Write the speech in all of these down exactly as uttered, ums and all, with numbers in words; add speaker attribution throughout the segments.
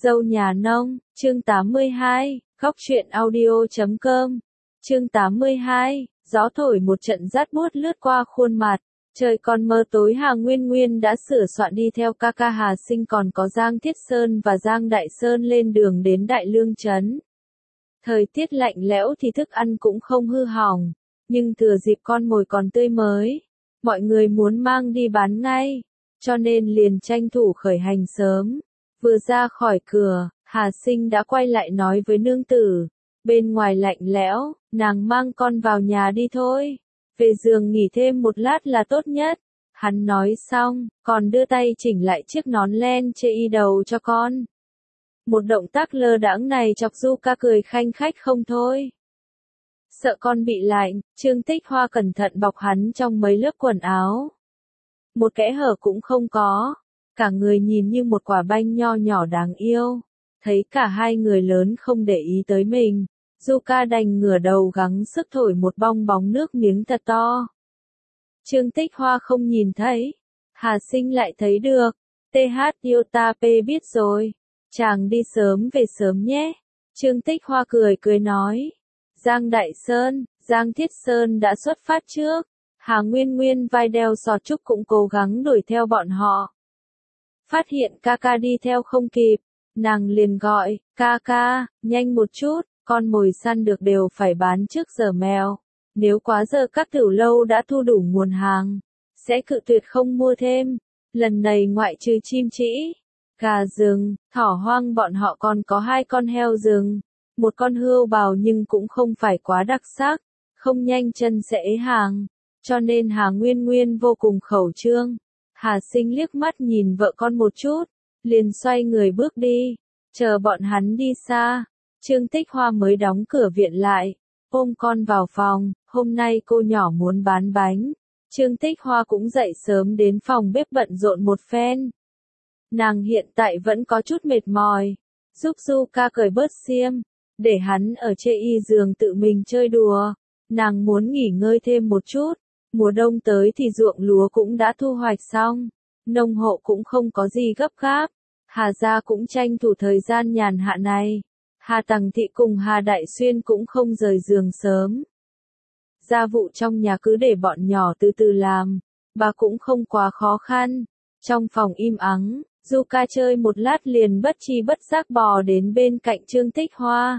Speaker 1: Dâu nhà nông, chương tám mươi hai, góc truyện audio chấm com. Chương tám mươi hai, gió thổi một trận rát buốt lướt qua khuôn mặt. Trời còn mờ tối, Hà Nguyên Nguyên đã sửa soạn đi theo ca ca Hà Sinh còn có Giang Thiết Sơn và Giang Đại Sơn lên đường đến Đại Lương Trấn. Thời tiết lạnh lẽo thì thức ăn cũng không hư hỏng, nhưng thừa dịp con mồi còn tươi mới, mọi người muốn mang đi bán ngay, cho nên liền tranh thủ khởi hành sớm. Vừa ra khỏi cửa, Hà Sinh đã quay lại nói với nương tử, bên ngoài lạnh lẽo, nàng mang con vào nhà đi thôi, về giường nghỉ thêm một lát là tốt nhất. Hắn nói xong, còn đưa tay chỉnh lại chiếc nón len chê y đầu cho con. Một động tác lơ đãng này chọc Du Ca cười khanh khách không thôi. Sợ con bị lạnh, Trương Tích Hoa cẩn thận bọc hắn trong mấy lớp quần áo. Một kẽ hở cũng không có, cả người nhìn như một quả banh nho nhỏ đáng yêu. Thấy cả hai người lớn không để ý tới mình, Du Ca đành ngửa đầu gắng sức thổi một bong bóng nước miếng thật to. Trương Tích Hoa không nhìn thấy, Hà Sinh lại thấy được. tê hát Iota P biết rồi, chàng đi sớm về sớm nhé. Trương Tích Hoa cười cười nói. Giang Đại Sơn, Giang Thiết Sơn đã xuất phát trước. Hà Nguyên Nguyên vai đeo sọt trúc cũng cố gắng đuổi theo bọn họ. Phát hiện ca ca đi theo không kịp, nàng liền gọi, ca ca, nhanh một chút, con mồi săn được đều phải bán trước giờ mèo. Nếu quá giờ các tiểu lâu đã thu đủ nguồn hàng, sẽ cự tuyệt không mua thêm. Lần này ngoại trừ chim trĩ, gà rừng, thỏ hoang bọn họ còn có hai con heo rừng, một con hươu bào nhưng cũng không phải quá đặc sắc, không nhanh chân sẽ ế hàng, cho nên Hà Nguyên Nguyên vô cùng khẩu trương. Hà Sinh liếc mắt nhìn vợ con một chút, liền xoay người bước đi, chờ bọn hắn đi xa. Trương Tích Hoa mới đóng cửa viện lại, ôm con vào phòng, hôm nay cô nhỏ muốn bán bánh. Trương Tích Hoa cũng dậy sớm đến phòng bếp bận rộn một phen. Nàng hiện tại vẫn có chút mệt mỏi, giúp Du Ca cởi bớt xiêm, để hắn ở chê y giường tự mình chơi đùa. Nàng muốn nghỉ ngơi thêm một chút. Mùa đông tới thì ruộng lúa cũng đã thu hoạch xong, nông hộ cũng không có gì gấp gáp. Hà gia cũng tranh thủ thời gian nhàn hạ này. Hà Tằng Thị cùng Hà Đại Xuyên cũng không rời giường sớm. Gia vụ trong nhà cứ để bọn nhỏ từ từ làm, bà cũng không quá khó khăn. Trong phòng im ắng, Du Ca chơi một lát liền bất chi bất giác bò đến bên cạnh Trương Tích Hoa.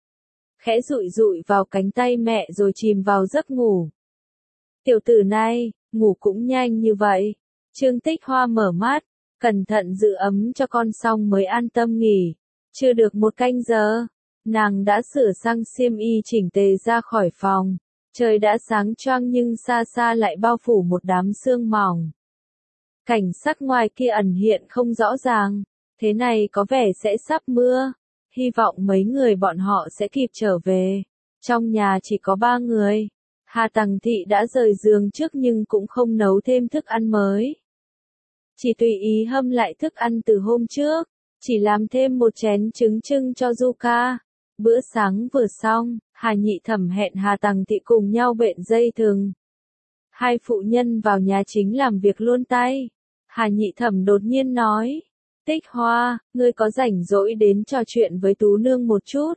Speaker 1: Khẽ dụi dụi vào cánh tay mẹ rồi chìm vào giấc ngủ. Tiểu tử này, ngủ cũng nhanh như vậy. Trương Tích Hoa mở mắt, cẩn thận giữ ấm cho con xong mới an tâm nghỉ. Chưa được một canh giờ, nàng đã sửa sang xiêm y chỉnh tề ra khỏi phòng. Trời đã sáng choang nhưng xa xa lại bao phủ một đám sương mỏng. Cảnh sắc ngoài kia ẩn hiện không rõ ràng, thế này có vẻ sẽ sắp mưa. Hy vọng mấy người bọn họ sẽ kịp trở về. Trong nhà chỉ có ba người. Hà Tằng Thị đã rời giường trước nhưng cũng không nấu thêm thức ăn mới. Chỉ tùy ý hâm lại thức ăn từ hôm trước, chỉ làm thêm một chén trứng trưng cho Du Ca. Bữa sáng vừa xong, Hà Nhị Thẩm hẹn Hà Tằng Thị cùng nhau bện dây thừng. Hai phụ nhân vào nhà chính làm việc luôn tay. Hà Nhị Thẩm đột nhiên nói, Tích Hoa, ngươi có rảnh rỗi đến trò chuyện với Tú Nương một chút.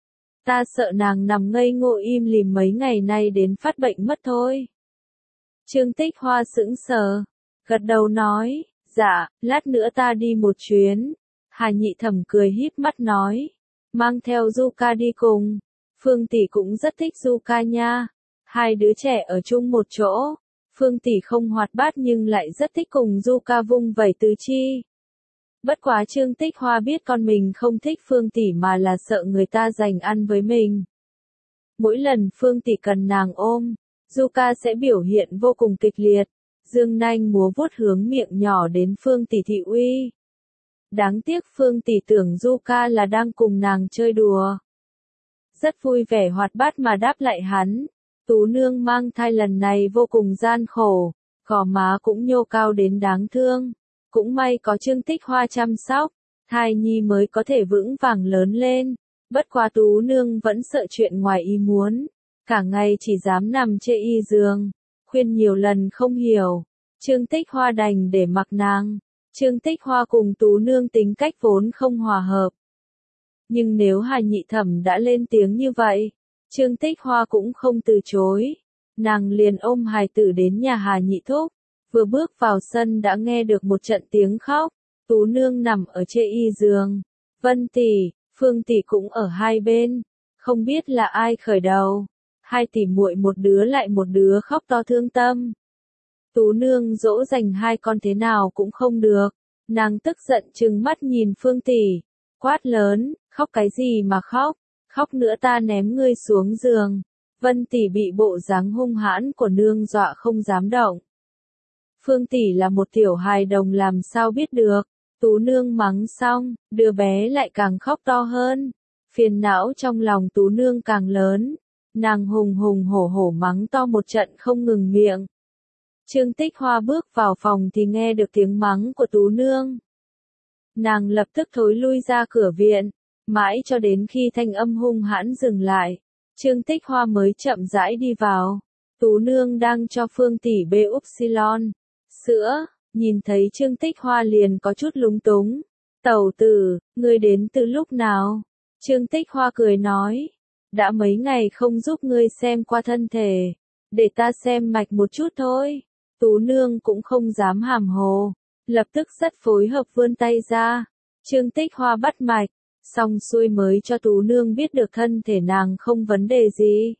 Speaker 1: Ta sợ nàng nằm ngây ngô im lìm mấy ngày nay đến phát bệnh mất thôi. Trương Tích Hoa sững sờ, gật đầu nói, dạ, lát nữa ta đi một chuyến. Hà Nhị Thẩm cười híp mắt nói, mang theo Du Ca đi cùng. Phương tỷ cũng rất thích Du Ca nha. Hai đứa trẻ ở chung một chỗ. Phương tỷ không hoạt bát nhưng lại rất thích cùng Du Ca vung vẩy tứ chi. Bất quá Trương Tích Hoa biết con mình không thích Phương tỷ mà là sợ người ta giành ăn với mình. Mỗi lần Phương tỷ cần nàng ôm, Du Ca sẽ biểu hiện vô cùng kịch liệt, dương nanh múa vuốt hướng miệng nhỏ đến Phương tỷ thị uy. Đáng tiếc Phương tỷ tưởng Du Ca là đang cùng nàng chơi đùa. Rất vui vẻ hoạt bát mà đáp lại hắn. Tú Nương mang thai lần này vô cùng gian khổ, gò má cũng nhô cao đến đáng thương. Cũng may có Trương Tích Hoa chăm sóc, thai nhi mới có thể vững vàng lớn lên. Bất quá Tú Nương vẫn sợ chuyện ngoài ý muốn, cả ngày chỉ dám nằm chê y giường, khuyên nhiều lần không hiểu. Trương Tích Hoa đành để mặc nàng. Trương Tích Hoa cùng Tú Nương tính cách vốn không hòa hợp, Nhưng nếu Hà Nhị Thẩm đã lên tiếng như vậy, Trương Tích Hoa cũng không từ chối. Nàng liền ôm hài tử đến nhà Hà Nhị Thúc, vừa bước vào sân đã nghe được một trận tiếng khóc. Tú nương nằm ở trên y giường, Vân tỷ, Phương tỷ cũng ở hai bên, không biết là ai khởi đầu. Hai tỷ muội một đứa lại một đứa khóc to thương tâm. Tú nương dỗ dành hai con thế nào cũng không được, nàng tức giận trừng mắt nhìn Phương tỷ, quát lớn, khóc cái gì mà khóc, khóc nữa ta ném ngươi xuống giường. Vân tỷ bị bộ dáng hung hãn của nương dọa không dám động. Phương tỷ là một tiểu hài đồng làm sao biết được. Tú nương mắng xong, đứa bé lại càng khóc to hơn. Phiền não trong lòng Tú nương càng lớn. Nàng hùng hùng hổ hổ mắng to một trận không ngừng miệng. Trương Tích Hoa bước vào phòng thì nghe được tiếng mắng của Tú nương. Nàng lập tức thối lui ra cửa viện, mãi cho đến khi thanh âm hung hãn dừng lại, Trương Tích Hoa mới chậm rãi đi vào. Tú nương đang cho Phương tỷ bê upsilon, sữa, nhìn thấy Trương Tích Hoa liền có chút lúng túng. Tẩu tử, ngươi đến từ lúc nào? Trương Tích Hoa cười nói, đã mấy ngày không giúp ngươi xem qua thân thể, để ta xem mạch một chút thôi. Tú nương cũng không dám hàm hồ, lập tức rất phối hợp vươn tay ra. Trương Tích Hoa bắt mạch, xong xuôi mới cho Tú nương biết được thân thể nàng không vấn đề gì.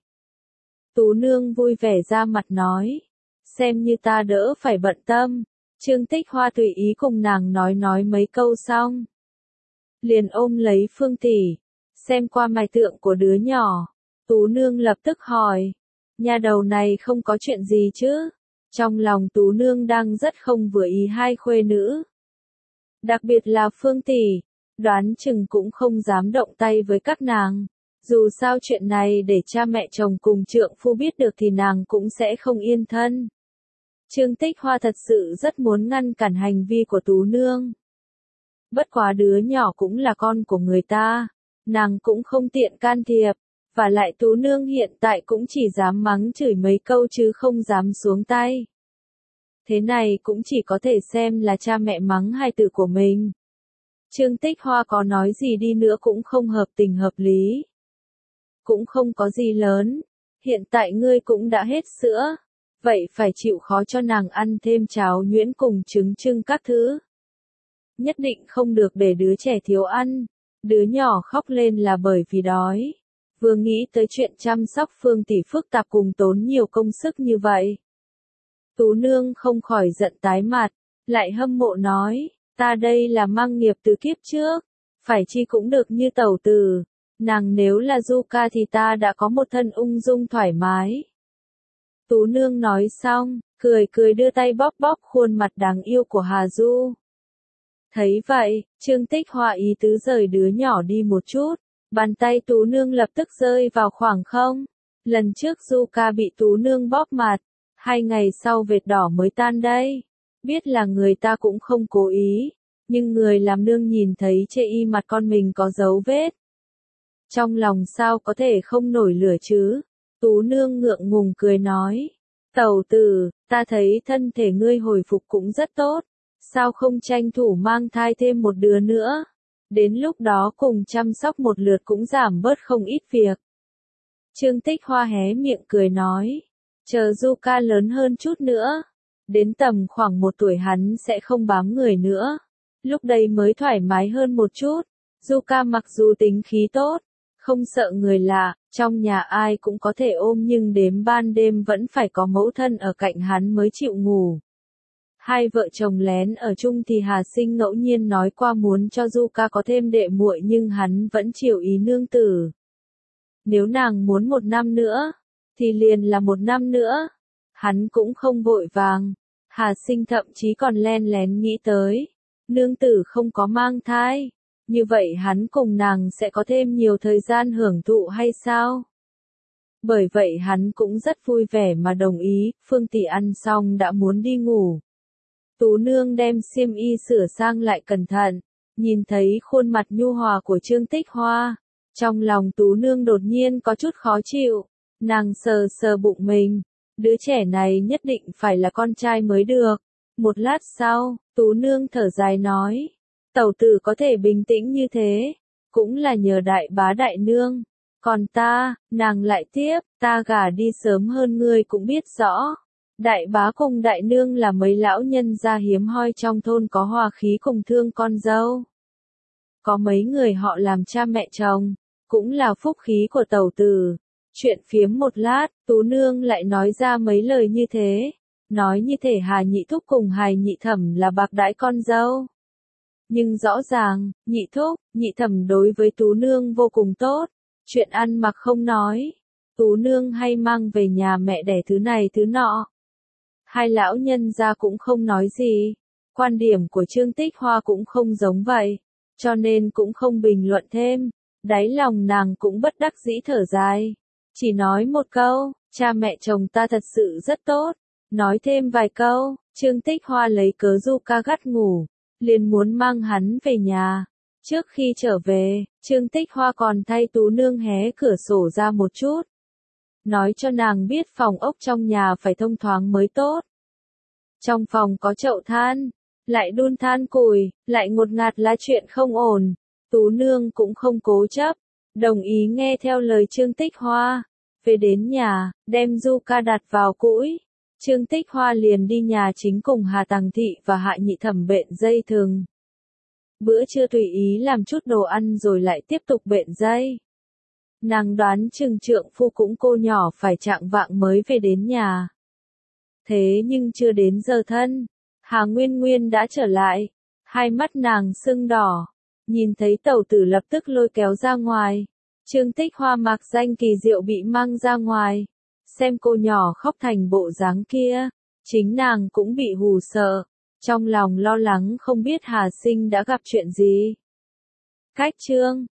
Speaker 1: Tú nương vui vẻ ra mặt nói, xem như ta đỡ phải bận tâm. Trương Tích Hoa tùy ý cùng nàng nói nói mấy câu xong, liền ôm lấy Phương tỷ, xem qua mạch tượng của đứa nhỏ. Tú nương lập tức hỏi, nhà đầu này không có chuyện gì chứ? Trong lòng Tú nương đang rất không vừa ý hai khuê nữ, đặc biệt là Phương tỷ, đoán chừng cũng không dám động tay với các nàng. Dù sao chuyện này để cha mẹ chồng cùng trượng phu biết được thì nàng cũng sẽ không yên thân. Trương Tích Hoa thật sự rất muốn ngăn cản hành vi của Tú nương. Bất quá đứa nhỏ cũng là con của người ta, nàng cũng không tiện can thiệp, và lại Tú nương hiện tại cũng chỉ dám mắng chửi mấy câu chứ không dám xuống tay. Thế này cũng chỉ có thể xem là cha mẹ mắng hài tử của mình. Trương Tích Hoa có nói gì đi nữa cũng không hợp tình hợp lý. Cũng không có gì lớn, hiện tại ngươi cũng đã hết sữa, vậy phải chịu khó cho nàng ăn thêm cháo nhuyễn cùng trứng trưng các thứ. Nhất định không được để đứa trẻ thiếu ăn, đứa nhỏ khóc lên là bởi vì đói. Vừa nghĩ tới chuyện chăm sóc Phương tỷ phức tạp cùng tốn nhiều công sức như vậy, Tú nương không khỏi giận tái mặt, lại hâm mộ nói, ta đây là mang nghiệp từ kiếp trước, phải chi cũng được như tẩu tử, nàng nếu là Du Ca thì ta đã có một thân ung dung thoải mái. Tú nương nói xong, cười cười đưa tay bóp bóp khuôn mặt đáng yêu của Hà Du. Thấy vậy, Trương Tích Hoa ý tứ rời đứa nhỏ đi một chút, bàn tay Tú nương lập tức rơi vào khoảng không. Lần trước Du Ca bị Tú nương bóp mặt, hai ngày sau vệt đỏ mới tan đây. Biết là người ta cũng không cố ý, nhưng người làm nương nhìn thấy chê y mặt con mình có dấu vết. Trong lòng sao có thể không nổi lửa chứ? Tú nương ngượng ngùng cười nói, tẩu tử, ta thấy thân thể ngươi hồi phục cũng rất tốt, sao không tranh thủ mang thai thêm một đứa nữa? Đến lúc đó cùng chăm sóc một lượt cũng giảm bớt không ít việc. Trương Tích Hoa hé miệng cười nói, chờ Du Ca lớn hơn chút nữa, đến tầm khoảng một tuổi hắn sẽ không bám người nữa, lúc đây mới thoải mái hơn một chút. Du Ca mặc dù tính khí tốt, không sợ người lạ, trong nhà ai cũng có thể ôm nhưng đếm ban đêm vẫn phải có mẫu thân ở cạnh hắn mới chịu ngủ. Hai vợ chồng lén ở chung thì Hà Sinh ngẫu nhiên nói qua muốn cho Du Ca có thêm đệ muội nhưng hắn vẫn chiều ý nương tử. Nếu nàng muốn một năm nữa, thì liền là một năm nữa. Hắn cũng không vội vàng. Hà Sinh thậm chí còn len lén nghĩ tới, nương tử không có mang thai, như vậy hắn cùng nàng sẽ có thêm nhiều thời gian hưởng thụ hay sao? Bởi vậy hắn cũng rất vui vẻ mà đồng ý. Phương tỷ ăn xong đã muốn đi ngủ. Tú nương đem xiêm y sửa sang lại cẩn thận, nhìn thấy khuôn mặt nhu hòa của Trương Tích Hoa, trong lòng Tú nương đột nhiên có chút khó chịu, nàng sờ sờ bụng mình, đứa trẻ này nhất định phải là con trai mới được. Một lát sau, Tú nương thở dài nói, tẩu tử có thể bình tĩnh như thế, cũng là nhờ đại bá đại nương. Còn ta, nàng lại tiếp, ta gả đi sớm hơn ngươi cũng biết rõ. Đại bá cùng đại nương là mấy lão nhân gia hiếm hoi trong thôn có hòa khí cùng thương con dâu. Có mấy người họ làm cha mẹ chồng, cũng là phúc khí của tẩu tử. Chuyện phiếm một lát, Tú nương lại nói ra mấy lời như thế. Nói như thể Hà Nhị Thúc cùng Hài Nhị Thẩm là bạc đãi con dâu. Nhưng rõ ràng, Nhị Thúc, Nhị Thẩm đối với Tú nương vô cùng tốt. Chuyện ăn mặc không nói. Tú nương hay mang về nhà mẹ đẻ thứ này thứ nọ. Hai lão nhân gia cũng không nói gì. Quan điểm của Trương Tích Hoa cũng không giống vậy. Cho nên cũng không bình luận thêm. Đáy lòng nàng cũng bất đắc dĩ thở dài. Chỉ nói một câu, cha mẹ chồng ta thật sự rất tốt. Nói thêm vài câu, Trương Tích Hoa lấy cớ Du Ca gắt ngủ. Liền muốn mang hắn về nhà. Trước khi trở về, Trương Tích Hoa còn thay Tú nương hé cửa sổ ra một chút. Nói cho nàng biết phòng ốc trong nhà phải thông thoáng mới tốt. Trong phòng có chậu than, lại đun than củi, lại ngột ngạt là chuyện không ổn. Tú nương cũng không cố chấp, đồng ý nghe theo lời Trương Tích Hoa. Về đến nhà, đem Du Ca đặt vào cũi. Trương Tích Hoa liền đi nhà chính cùng Hà Tằng Thị và Hạ Nhị Thẩm bện dây thừng. Bữa trưa tùy ý làm chút đồ ăn rồi lại tiếp tục bện dây. Nàng đoán chừng trượng phu cũng cô nhỏ phải chạng vạng mới về đến nhà. Thế nhưng chưa đến giờ thân, Hà Nguyên Nguyên đã trở lại. Hai mắt nàng sưng đỏ. Nhìn thấy tẩu tử lập tức lôi kéo ra ngoài. Trương Tích Hoa mặc danh kỳ diệu bị mang ra ngoài. Xem cô nhỏ khóc thành bộ dáng kia. Chính nàng cũng bị hù sợ. Trong lòng lo lắng không biết Hà Sinh đã gặp chuyện gì. Cách chương